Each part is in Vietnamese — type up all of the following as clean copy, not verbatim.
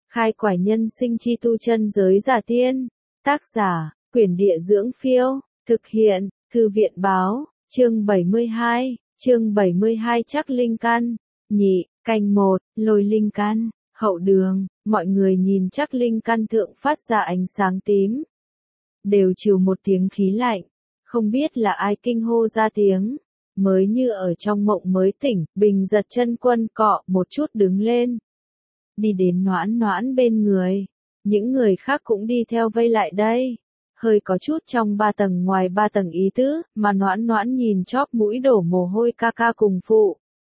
Khai quải nhân sinh chi tu chân giới giả tiên. Tác giả, Quyển Địa Dưỡng Phiêu. Thực hiện, Thư viện Báo. Chương 72 Chắc linh căn. Nhị, canh 1, lôi linh căn. Hậu đường, mọi người nhìn Chắc linh căn thượng phát ra ánh sáng tím. Đều trừ một tiếng khí lạnh. Không biết là ai kinh hô ra tiếng. Mới như ở trong mộng mới tỉnh, Bình giật chân quân cọ một chút đứng lên. Đi đến Noãn Noãn bên người. Những người khác cũng đi theo vây lại đây. Hơi có chút trong 3 tầng ngoài 3 tầng ý tứ, mà Noãn Noãn nhìn chóp mũi đổ mồ hôi ca ca cùng phụ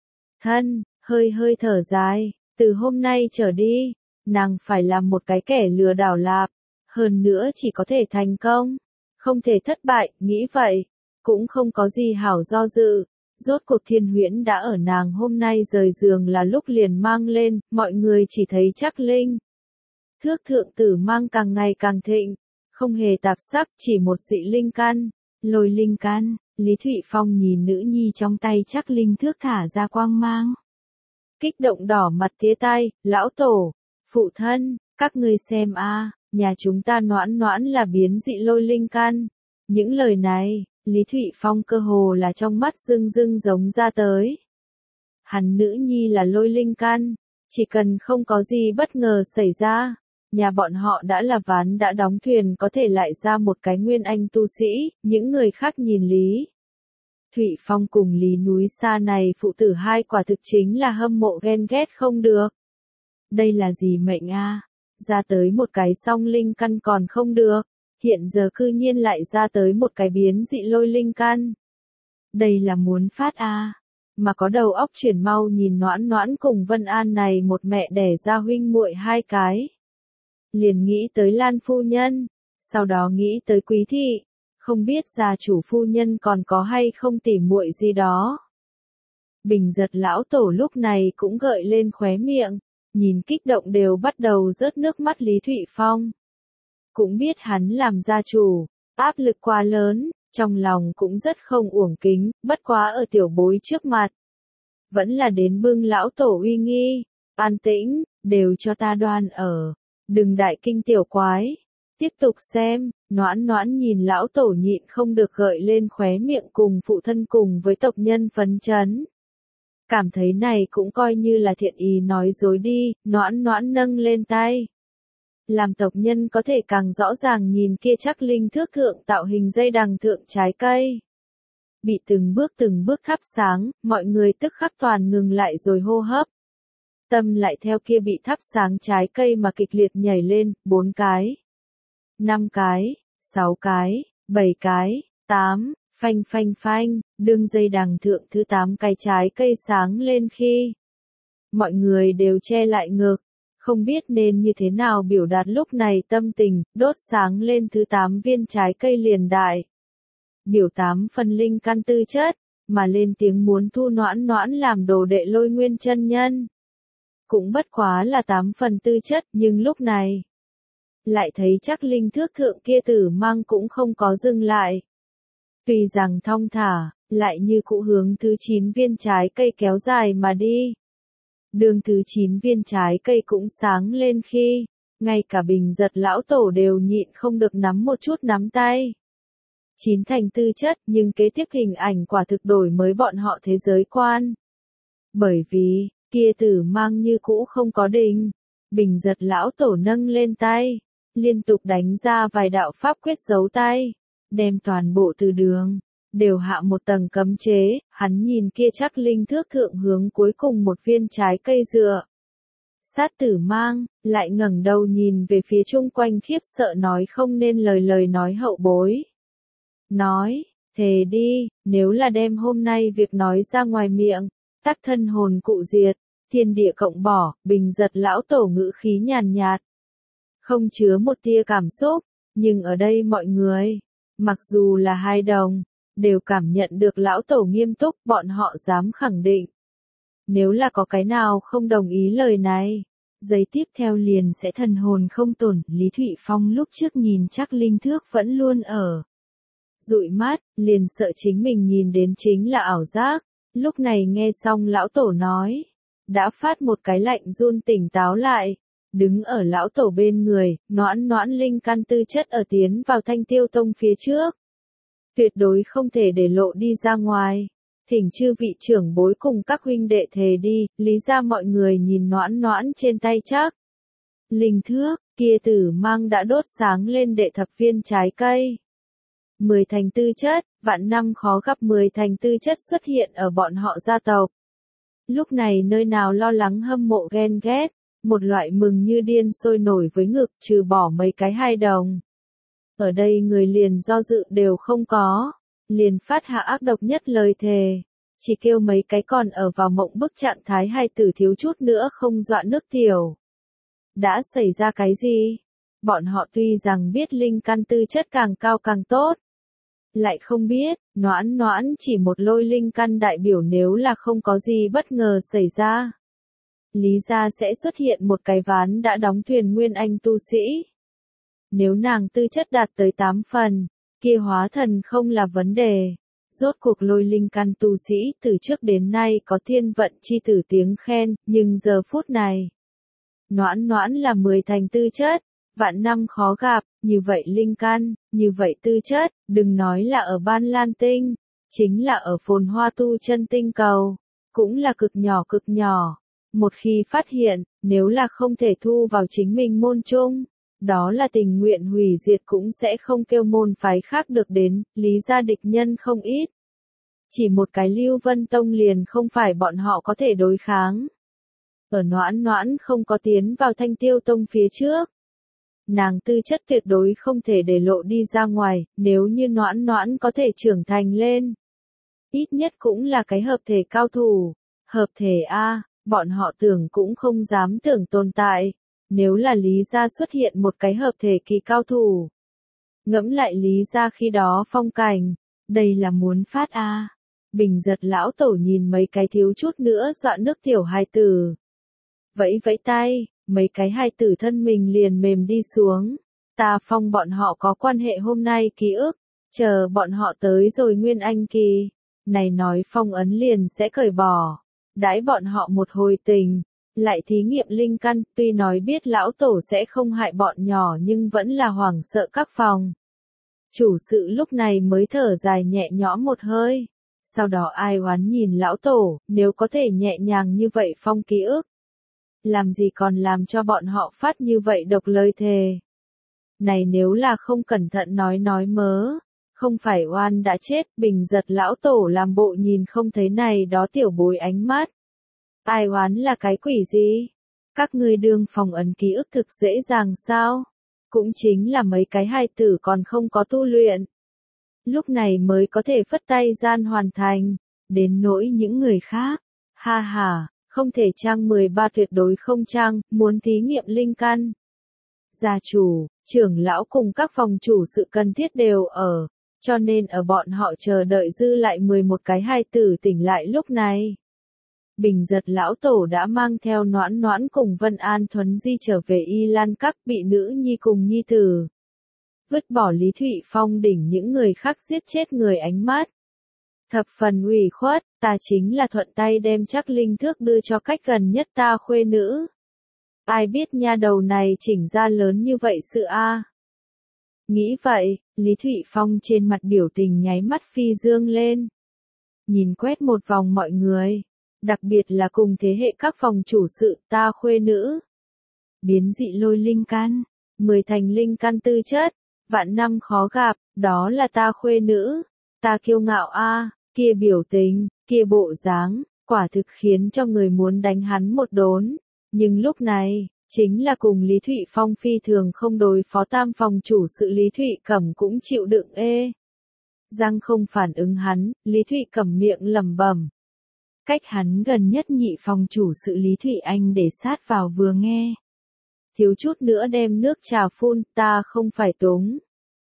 thân, hơi thở dài, từ hôm nay trở đi, nàng phải làm một cái kẻ lừa đảo lạp, hơn nữa chỉ có thể thành công, không thể thất bại, nghĩ vậy, cũng không có gì hảo do dự. Rốt cuộc Thiên Huyễn đã ở nàng hôm nay rời giường là lúc liền mang lên, mọi người chỉ thấy Chắc linh thước thượng tử mang càng ngày càng thịnh, không hề tạp sắc, chỉ một dị linh căn, lôi linh căn. Lý Thụy Phong nhìn nữ nhi trong tay Chắc linh thước thả ra quang mang. Kích động đỏ mặt tía tay, lão tổ, phụ thân, các ngươi xem a, nhà chúng ta Noãn Noãn là biến dị lôi linh căn. Những lời này, Lý Thụy Phong cơ hồ là trong mắt rưng giống ra tới. Hắn nữ nhi là lôi linh căn, chỉ cần không có gì bất ngờ xảy ra, nhà bọn họ đã là ván đã đóng thuyền, có thể lại ra một cái nguyên anh tu sĩ. Những người khác nhìn Lý Thụy Phong cùng Lý Núi Sa này phụ tử hai quả thực chính là hâm mộ ghen ghét không được. Đây là gì mệnh a? Ra tới một cái song linh căn còn không được, hiện giờ cư nhiên lại ra tới một cái biến dị lôi linh căn. Đây là muốn phát a. Mà có đầu óc chuyển mau nhìn Noãn Noãn cùng Vân An này một mẹ đẻ ra huynh muội hai cái. Liền nghĩ tới Lan phu nhân, sau đó nghĩ tới Quý thị, không biết gia chủ phu nhân còn có hay không tỉ muội gì đó. Bình giật lão tổ lúc này cũng gợi lên khóe miệng, nhìn kích động đều bắt đầu rớt nước mắt Lý Thụy Phong. Cũng biết hắn làm gia chủ, áp lực quá lớn, trong lòng cũng rất không uổng kính, bất quá ở tiểu bối trước mặt. Vẫn là đến bưng lão tổ uy nghi, an tĩnh, đều cho ta đoan ở. Đừng đại kinh tiểu quái. Tiếp tục xem, Noãn Noãn nhìn lão tổ nhịn không được gợi lên khóe miệng cùng phụ thân cùng với tộc nhân phấn chấn. Cảm thấy này cũng coi như là thiện ý nói dối đi, Noãn Noãn nâng lên tay. Làm tộc nhân có thể càng rõ ràng nhìn kia Chắc linh thước thượng tạo hình dây đằng thượng trái cây. Bị từng bước thắp sáng, mọi người tức khắc toàn ngừng lại rồi hô hấp. Tâm lại theo kia bị thắp sáng trái cây mà kịch liệt nhảy lên, 4 cái, 5 cái, 6 cái, 7 cái, 8, phanh, đương dây đằng thượng thứ 8 cái trái cây sáng lên khi mọi người đều che lại ngực, không biết nên như thế nào biểu đạt lúc này tâm tình, đốt sáng lên thứ 8 viên trái cây liền đại. Biểu 8 phần linh căn tư chất, mà lên tiếng muốn thu Noãn Noãn làm đồ đệ Lôi Nguyên chân nhân. Cũng bất quá là 8 phần tư chất, nhưng lúc này lại thấy Chắc linh thước thượng kia tử mang cũng không có dừng lại. Tuy rằng thong thả, lại như cũ hướng thứ 9 viên trái cây kéo dài mà đi. Đường thứ 9 viên trái cây cũng sáng lên khi, ngay cả Bình giật lão tổ đều nhịn không được nắm một chút nắm tay. 9 thành tư chất, nhưng kế tiếp hình ảnh quả thực đổi mới bọn họ thế giới quan. Bởi vì, kia tử mang như cũ không có đỉnh. Bình giật lão tổ nâng lên tay, liên tục đánh ra vài đạo pháp quyết giấu tay, đem toàn bộ từ đường đều hạ một tầng cấm chế. Hắn nhìn kia Chắc linh thước thượng hướng cuối cùng một viên trái cây dựa sát tử mang, lại ngẩng đầu nhìn về phía chung quanh khiếp sợ nói không nên lời nói hậu bối. Nói, thề đi, nếu là đem hôm nay việc nói ra ngoài miệng, tắc thân hồn cụ diệt, thiên địa cộng bỏ. Bình giật lão tổ ngữ khí nhàn nhạt, không chứa một tia cảm xúc, nhưng ở đây mọi người, mặc dù là hai đồng, đều cảm nhận được lão tổ nghiêm túc, bọn họ dám khẳng định. Nếu là có cái nào không đồng ý lời này, giây tiếp theo liền sẽ thần hồn không tổn. Lý Thụy Phong lúc trước nhìn Chắc linh thước vẫn luôn ở dụi mắt, liền sợ chính mình nhìn đến chính là ảo giác. Lúc này nghe xong lão tổ nói, đã phát một cái lạnh run tỉnh táo lại, Đứng ở lão tổ bên người, noãn noãn linh căn tư chất ở tiến vào Thanh Tiêu Tông phía trước. Tuyệt đối không thể để lộ đi ra ngoài. Thỉnh chư vị trưởng bối cùng các huynh đệ thề đi, lý ra mọi người nhìn noãn noãn trên tay chắc. Linh thước, kia tử mang đã đốt sáng lên đệ thập viên trái cây. 10 thành tư chất, vạn năm khó gặp 10 thành tư chất xuất hiện ở bọn họ gia tộc. Lúc này nơi nào lo lắng hâm mộ ghen ghét, một loại mừng như điên sôi nổi với ngực trừ bỏ mấy cái 2 đồng. Ở đây người liền do dự đều không có, liền phát hạ ác độc nhất lời thề, chỉ kêu mấy cái còn ở vào mộng bức trạng thái hài tử thiếu chút nữa không dọa nước tiểu. Đã xảy ra cái gì? Bọn họ tuy rằng biết linh căn tư chất càng cao càng tốt, lại không biết, noãn noãn chỉ một lôi linh căn đại biểu nếu là không có gì bất ngờ xảy ra. Lý ra sẽ xuất hiện một cái ván đã đóng thuyền nguyên anh tu sĩ. Nếu nàng tư chất đạt tới 8 phần, kia hóa thần không là vấn đề. Rốt cuộc lôi linh căn tu sĩ từ trước đến nay có thiên vận chi tử tiếng khen, nhưng giờ phút này. Noãn noãn là 10 thành tư chất, vạn năm khó gặp, như vậy linh căn, như vậy tư chất, đừng nói là ở Ban Lan Tinh, chính là ở Phồn Hoa Tu Chân Tinh Cầu, cũng là cực nhỏ cực nhỏ. Một khi phát hiện, nếu là không thể thu vào chính mình môn chung, đó là tình nguyện hủy diệt cũng sẽ không kêu môn phái khác được đến, lý gia địch nhân không ít. Chỉ một cái Lưu Vân Tông liền không phải bọn họ có thể đối kháng. Ở noãn noãn không có tiến vào Thanh Tiêu Tông phía trước. Nàng tư chất tuyệt đối không thể để lộ đi ra ngoài, nếu như noãn noãn có thể trưởng thành lên. Ít nhất cũng là cái hợp thể cao thủ. Hợp thể A, bọn họ tưởng cũng không dám tưởng tồn tại. Nếu là Lý gia xuất hiện một cái hợp thể kỳ cao thủ. Ngẫm lại Lý gia khi đó phong cảnh, đây là muốn phát A. Bình giật lão tổ nhìn mấy cái thiếu chút nữa dọa nước tiểu hài tử. Vẫy vẫy tay, mấy cái hài tử thân mình liền mềm đi xuống. Ta phong bọn họ có quan hệ hôm nay ký ức, chờ bọn họ tới rồi nguyên anh kỳ. Này nói phong ấn liền sẽ cởi bỏ. Đãi bọn họ một hồi tình, lại thí nghiệm linh căn, tuy nói biết lão tổ sẽ không hại bọn nhỏ nhưng vẫn là hoảng sợ các phòng. Chủ sự lúc này mới thở dài nhẹ nhõm một hơi. Sau đó ai oán nhìn lão tổ, nếu có thể nhẹ nhàng như vậy phong ký ức. Làm gì còn làm cho bọn họ phát như vậy độc lời thề. Này nếu là không cẩn thận nói mớ, không phải oan đã chết, bình giật lão tổ làm bộ nhìn không thấy này đó tiểu bối ánh mắt. Ai oán là cái quỷ gì? Các ngươi đương phòng ấn ký ức thực dễ dàng sao? Cũng chính là mấy cái hài tử còn không có tu luyện. Lúc này mới có thể phất tay gian hoàn thành, đến nỗi những người khác. Ha ha, không thể trang 13 tuyệt đối không trang, muốn thí nghiệm linh căn. Gia chủ, trưởng lão cùng các phòng chủ sự cần thiết đều ở, cho nên ở bọn họ chờ đợi dư lại 11 cái hài tử tỉnh lại lúc này. Bình giật lão tổ đã mang theo noãn noãn cùng Vân An Thuấn Di trở về Y Lan Các bị nữ nhi cùng nhi tử. Vứt bỏ Lý Thụy Phong đỉnh những người khác giết chết người ánh mắt. Thập phần ủy khuất, ta chính là thuận tay đem chắc linh thước đưa cho cách gần nhất ta khuê nữ. Ai biết nha đầu này chỉnh ra lớn như vậy sự a. Nghĩ vậy, Lý Thụy Phong trên mặt biểu tình nháy mắt phi dương lên. Nhìn quét một vòng mọi người, đặc biệt là cùng thế hệ các phòng chủ sự ta khuê nữ. Biến dị lôi linh căn, 10 thành linh căn tư chất, vạn năm khó gặp, đó là ta khuê nữ. Ta kiêu ngạo a, kia biểu tình, kia bộ dáng, quả thực khiến cho người muốn đánh hắn một đốn. Nhưng lúc này, chính là cùng Lý Thụy Phong phi thường không đối phó tam phòng chủ sự Lý Thụy Cẩm cũng chịu đựng ê. Giang không phản ứng hắn, Lý Thụy Cẩm miệng lẩm bẩm. Cách hắn gần nhất nhị phòng chủ sự Lý Thụy Anh để sát vào vừa nghe. Thiếu chút nữa đem nước trà phun, ta không phải túng.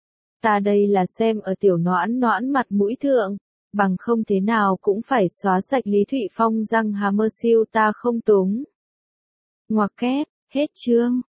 Ta đây là xem ở tiểu noãn noãn mặt mũi thượng, bằng không thế nào cũng phải xóa sạch Lý Thụy Phong răng hà mơ siêu ta không túng. Ngoặc kép, hết chương.